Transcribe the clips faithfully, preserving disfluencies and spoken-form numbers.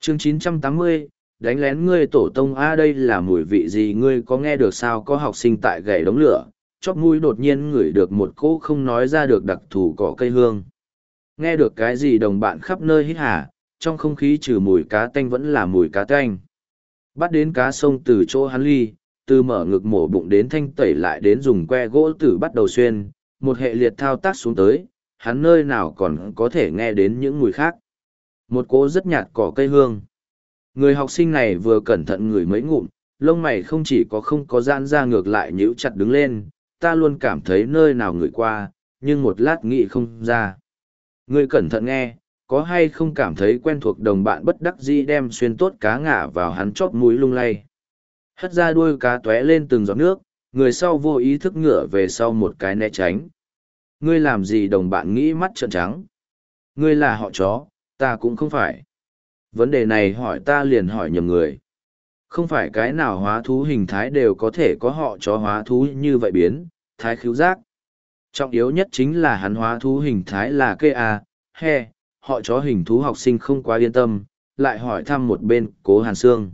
chương chín trăm tám mươi, đánh lén ngươi tổ tông a đây là mùi vị gì ngươi có nghe được sao? Có học sinh tại gậy đống lửa, chóp mũi đột nhiên ngửi được một cỗ không nói ra được đặc thù cỏ cây hương. Nghe được cái gì đồng bạn khắp nơi hít hà, trong không khí trừ mùi cá tanh vẫn là mùi cá tanh. Bắt đến cá sông từ chỗ hắn ly, từ mở ngực mổ bụng đến thanh tẩy lại đến dùng que gỗ tử bắt đầu xuyên, một hệ liệt thao tác xuống tới, hắn nơi nào còn có thể nghe đến những mùi khác. Một cỗ rất nhạt cỏ cây hương. Người học sinh này vừa cẩn thận ngửi mấy ngụm, lông mày không chỉ có không có giãn ra ngược lại nhíu chặt đứng lên, ta luôn cảm thấy nơi nào ngửi qua, nhưng một lát nghĩ không ra. Người cẩn thận nghe, có hay không cảm thấy quen thuộc? Đồng bạn bất đắc dĩ đem xuyên tốt cá ngả vào hắn chóp mũi lung lay. Hất ra đuôi cá tóe lên từng giọt nước, người sau vô ý thức ngửa về sau một cái né tránh. Ngươi làm gì? Đồng bạn nghĩ mắt trợn trắng. Ngươi là họ chó, ta cũng không phải. Vấn đề này hỏi ta liền hỏi nhầm người. Không phải cái nào hóa thú hình thái đều có thể có họ chó hóa thú như vậy biến, thái khứu giác. Trọng yếu nhất chính là hắn hóa thú hình thái là cây A, he, họ chó hình thú. Học sinh không quá yên tâm, lại hỏi thăm một bên Cố Hàn Sương.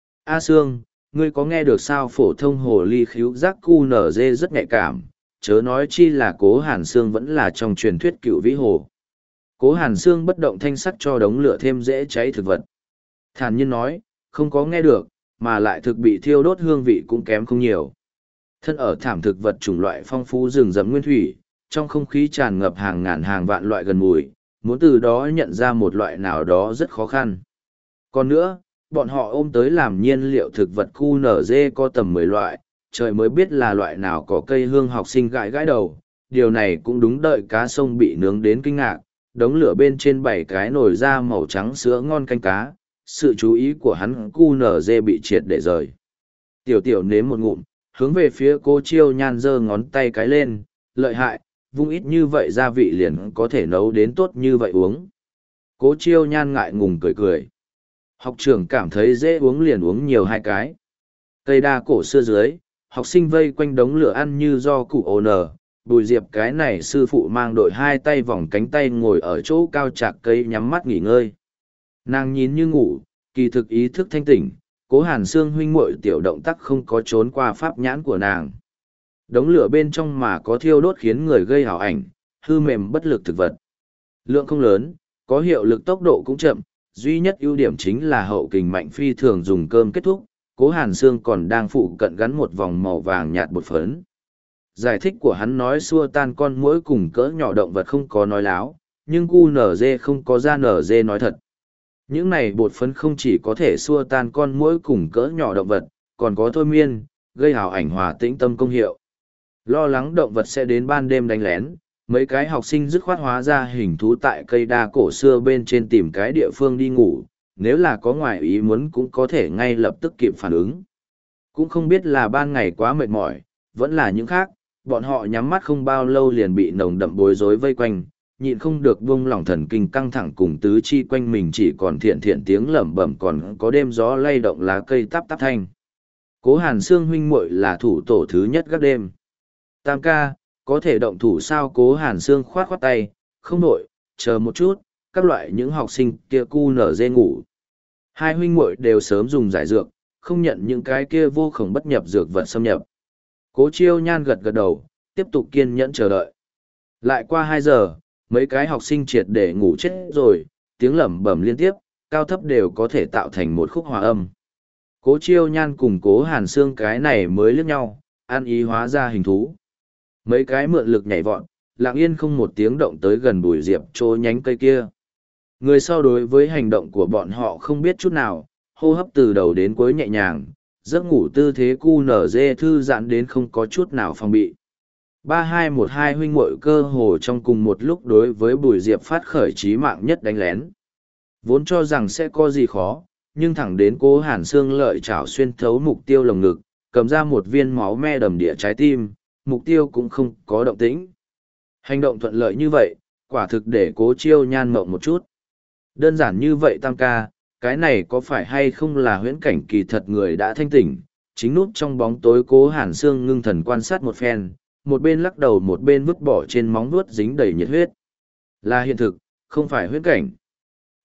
A Sương, ngươi có nghe được sao? Phổ thông hồ ly khứu giác cu nở dê rất nhạy cảm, chớ nói chi là Cố Hàn Sương vẫn là trong truyền thuyết cựu vĩ hồ. Cố Hàn Sương bất động thanh sắc cho đống lửa thêm dễ cháy thực vật. Thản nhiên nói, không có nghe được, mà lại thực bị thiêu đốt hương vị cũng kém không nhiều. Thân ở thảm thực vật chủng loại phong phú rừng rậm nguyên thủy, trong không khí tràn ngập hàng ngàn hàng vạn loại gần mùi, muốn từ đó nhận ra một loại nào đó rất khó khăn. Còn nữa, bọn họ ôm tới làm nhiên liệu thực vật cu nở dê có tầm mười loại, trời mới biết là loại nào có cây hương. Học sinh gãi gãi đầu, điều này cũng đúng, đợi cá sông bị nướng đến kinh ngạc, đống lửa bên trên bảy cái nồi da màu trắng sữa ngon canh cá, sự chú ý của hắn cu nở dê bị triệt để rời. Tiểu tiểu nếm một ngụm, hướng về phía Cố Chiêu Nhan giơ ngón tay cái lên, lợi hại, vung ít như vậy gia vị liền có thể nấu đến tốt như vậy uống. Cố Chiêu Nhan ngại ngùng cười cười. Học trưởng cảm thấy dễ uống liền uống nhiều hai cái. Cây đa cổ xưa dưới, học sinh vây quanh đống lửa ăn như do củ ồ nở. Bùi Diệp cái này sư phụ mang đội hai tay vòng cánh tay ngồi ở chỗ cao chạc cây nhắm mắt nghỉ ngơi. Nàng nhìn như ngủ, kỳ thực ý thức thanh tỉnh. Cố Hàn Sương huynh muội tiểu động tác không có trốn qua pháp nhãn của nàng. Đống lửa bên trong mà có thiêu đốt khiến người gây hảo ảnh, hư mềm bất lực thực vật. Lượng không lớn, có hiệu lực tốc độ cũng chậm, duy nhất ưu điểm chính là hậu kình mạnh phi thường dùng cơm kết thúc. Cố Hàn Sương còn đang phụ cận gắn một vòng màu vàng nhạt bột phấn. Giải thích của hắn nói xua tan con muỗi cùng cỡ nhỏ động vật không có nói láo, nhưng cu nở dê không có ra nở dê nói thật. Những này bột phấn không chỉ có thể xua tan con muỗi cùng cỡ nhỏ động vật, còn có thôi miên, gây hào ảnh hòa tĩnh tâm công hiệu. Lo lắng động vật sẽ đến ban đêm đánh lén, mấy cái học sinh dứt khoát hóa ra hình thú tại cây đa cổ xưa bên trên tìm cái địa phương đi ngủ, nếu là có ngoài ý muốn cũng có thể ngay lập tức kịp phản ứng. Cũng không biết là ban ngày quá mệt mỏi, vẫn là những khác, bọn họ nhắm mắt không bao lâu liền bị nồng đậm bối rối vây quanh, nhịn không được buông lỏng thần kinh căng thẳng cùng tứ chi quanh mình chỉ còn thiện thiện tiếng lẩm bẩm, còn có đêm gió lay động lá cây táp táp thanh. Cố Hàn Sương huynh muội là thủ tổ thứ nhất gác đêm. Tam ca, có thể động thủ sao? Cố Hàn Sương khoát khoát tay, không nổi, chờ một chút, các loại những học sinh kia cu nở dê ngủ. Hai huynh muội đều sớm dùng giải dược, không nhận những cái kia vô khổng bất nhập dược vật xâm nhập. Cố Chiêu Nhan gật gật đầu, tiếp tục kiên nhẫn chờ đợi. Lại qua hai giờ, mấy cái học sinh triệt để ngủ chết rồi, tiếng lẩm bẩm liên tiếp, cao thấp đều có thể tạo thành một khúc hòa âm. Cố Chiêu Nhan cùng Cố Hàn Sương cái này mới liếc nhau, ăn ý hóa ra hình thú. Mấy cái mượn lực nhảy vọt, lặng yên không một tiếng động tới gần Bùi Diệp chỗ nhánh cây kia. Người sau đối với hành động của bọn họ không biết chút nào, hô hấp từ đầu đến cuối nhẹ nhàng, giấc ngủ tư thế cu nở dê thư giãn đến không có chút nào phòng bị. Ba hai một hai huynh muội cơ hồ trong cùng một lúc đối với Bùi Diệp phát khởi chí mạng nhất đánh lén. Vốn cho rằng sẽ có gì khó, nhưng thẳng đến Cố Hàn Sương lợi chảo xuyên thấu mục tiêu lồng ngực, cầm ra một viên máu me đầm địa trái tim, mục tiêu cũng không có động tĩnh. Hành động thuận lợi như vậy, quả thực để Cố Chiêu Nhan mộng một chút. Đơn giản như vậy tam ca, cái này có phải hay không là huyễn cảnh? Kỳ thật người đã thanh tỉnh, chính núp trong bóng tối Cố Hàn Sương ngưng thần quan sát một phen, một bên lắc đầu một bên vứt bỏ trên móng vuốt dính đầy nhiệt huyết. Là hiện thực, không phải huyễn cảnh.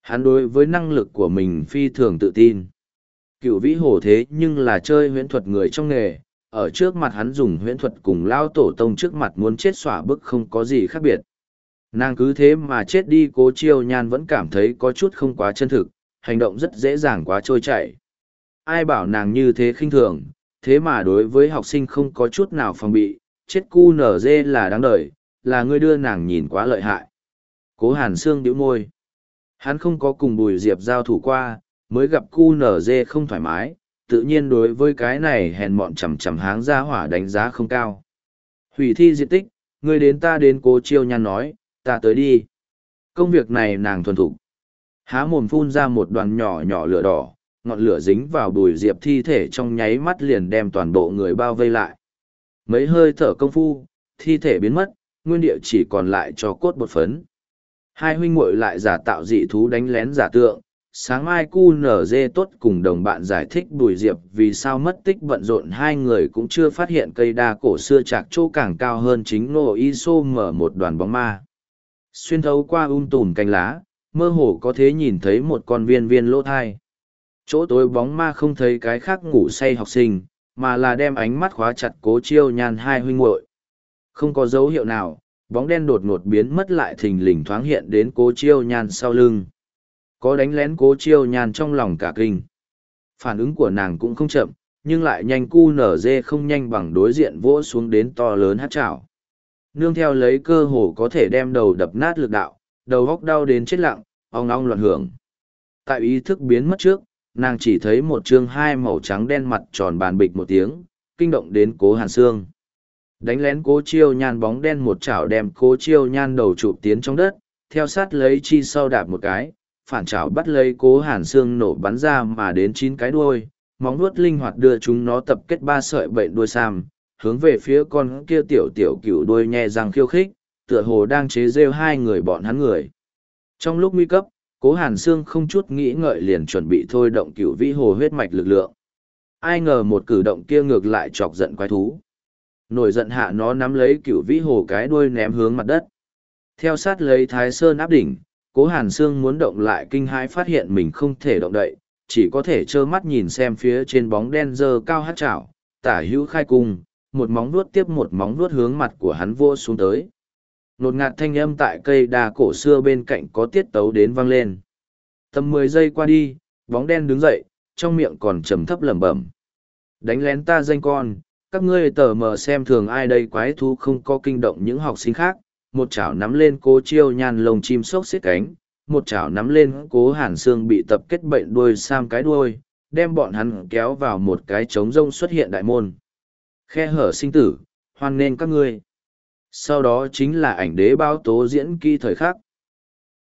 Hắn đối với năng lực của mình phi thường tự tin. Cựu vĩ hồ thế nhưng là chơi huyễn thuật người trong nghề, ở trước mặt hắn dùng huyễn thuật cùng lao tổ tông trước mặt muốn chết xỏa bức không có gì khác biệt. Nàng cứ thế mà chết đi, Cố Chiêu Nhan vẫn cảm thấy có chút không quá chân thực, hành động rất dễ dàng quá trôi chảy. Ai bảo nàng như thế khinh thường, thế mà đối với học sinh không có chút nào phòng bị, chết cu nở dê là đáng đời, là ngươi đưa nàng nhìn quá lợi hại. Cố Hàn Sương nhíu môi. Hắn không có cùng Bùi Diệp giao thủ qua, mới gặp cu nở dê không thoải mái, tự nhiên đối với cái này hèn mọn chằm chằm háng ra hỏa đánh giá không cao. Hủy thi diệt tích, ngươi đến ta đến, Cố Chiêu Nhan nói, ta tới đi. Công việc này nàng thuần thục. Há mồm phun ra một đoàn nhỏ nhỏ lửa đỏ, ngọn lửa dính vào Bùi Diệp thi thể trong nháy mắt liền đem toàn bộ người bao vây lại. Mấy hơi thở công phu, thi thể biến mất, nguyên địa chỉ còn lại cho cốt bột phấn. Hai huynh muội lại giả tạo dị thú đánh lén giả tượng. Sáng mai cu nở dê tốt cùng đồng bạn giải thích Bùi Diệp vì sao mất tích bận rộn, hai người cũng chưa phát hiện cây đa cổ xưa chạc chỗ càng cao hơn chính nô y xô mở một đoàn bóng ma. Xuyên thấu qua um tùm cánh lá, mơ hồ có thể nhìn thấy một con viên viên lỗ thai. Chỗ tối bóng ma không thấy cái khác ngủ say học sinh, mà là đem ánh mắt khóa chặt Cố Chiêu Nhan hai huynh muội. Không có dấu hiệu nào, bóng đen đột ngột biến mất lại thình lình thoáng hiện đến Cố Chiêu Nhan sau lưng. Có đánh lén Cố Chiêu Nhan trong lòng cả kinh. Phản ứng của nàng cũng không chậm, nhưng lại nhanh, cu nở dê không nhanh bằng đối diện vỗ xuống đến to lớn hát chảo. Nương theo lấy cơ hồ có thể đem đầu đập nát lực đạo, đầu góc đau đến chết lặng, ong ong loạn hưởng. Tại ý thức biến mất trước, nàng chỉ thấy một chương hai màu trắng đen mặt tròn bàn bịch một tiếng, kinh động đến Cố Hàn Sương. Đánh lén Cố Chiêu Nhan bóng đen một chảo đem Cố Chiêu Nhan đầu chụp tiến trong đất, theo sát lấy chi sau đạp một cái, phản chảo bắt lấy Cố Hàn Sương nổ bắn ra mà đến chín cái đuôi, móng vuốt linh hoạt đưa chúng nó tập kết ba sợi bệnh đuôi sam, hướng về phía con kia tiểu tiểu cửu đuôi nhe răng khiêu khích, tựa hồ đang chế rêu hai người bọn hắn người. Trong lúc nguy cấp, Cố Hàn Sương không chút nghĩ ngợi liền chuẩn bị thôi động cửu vĩ hồ huyết mạch lực lượng. Ai ngờ một cử động kia ngược lại chọc giận quái thú. Nổi giận hạ nó nắm lấy cửu vĩ hồ cái đuôi ném hướng mặt đất. Theo sát lấy Thái Sơn áp đỉnh, Cố Hàn Sương muốn động lại kinh hãi phát hiện mình không thể động đậy, chỉ có thể trơ mắt nhìn xem phía trên bóng đen dơ cao hát chảo, tả hữu khai cung, một móng vuốt tiếp một móng vuốt hướng mặt của hắn vô xuống tới. Nột ngạt thanh âm tại cây đa cổ xưa bên cạnh có tiết tấu đến vang lên. Tầm mười giây qua đi, bóng đen đứng dậy, trong miệng còn trầm thấp lẩm bẩm. Đánh lén ta danh con, các ngươi tờ mờ xem thường ai đây, quái thú không có kinh động những học sinh khác. Một chảo nắm lên Cố Chiêu Nhan lồng chim sốc xiết cánh, một chảo nắm lên Cố Hàn Sương bị tập kết bệnh đuôi sam cái đuôi, đem bọn hắn kéo vào một cái trống rông xuất hiện đại môn. Khe hở sinh tử, hoan nên các ngươi. Sau đó chính là ảnh đế báo tố diễn kỹ thời khắc.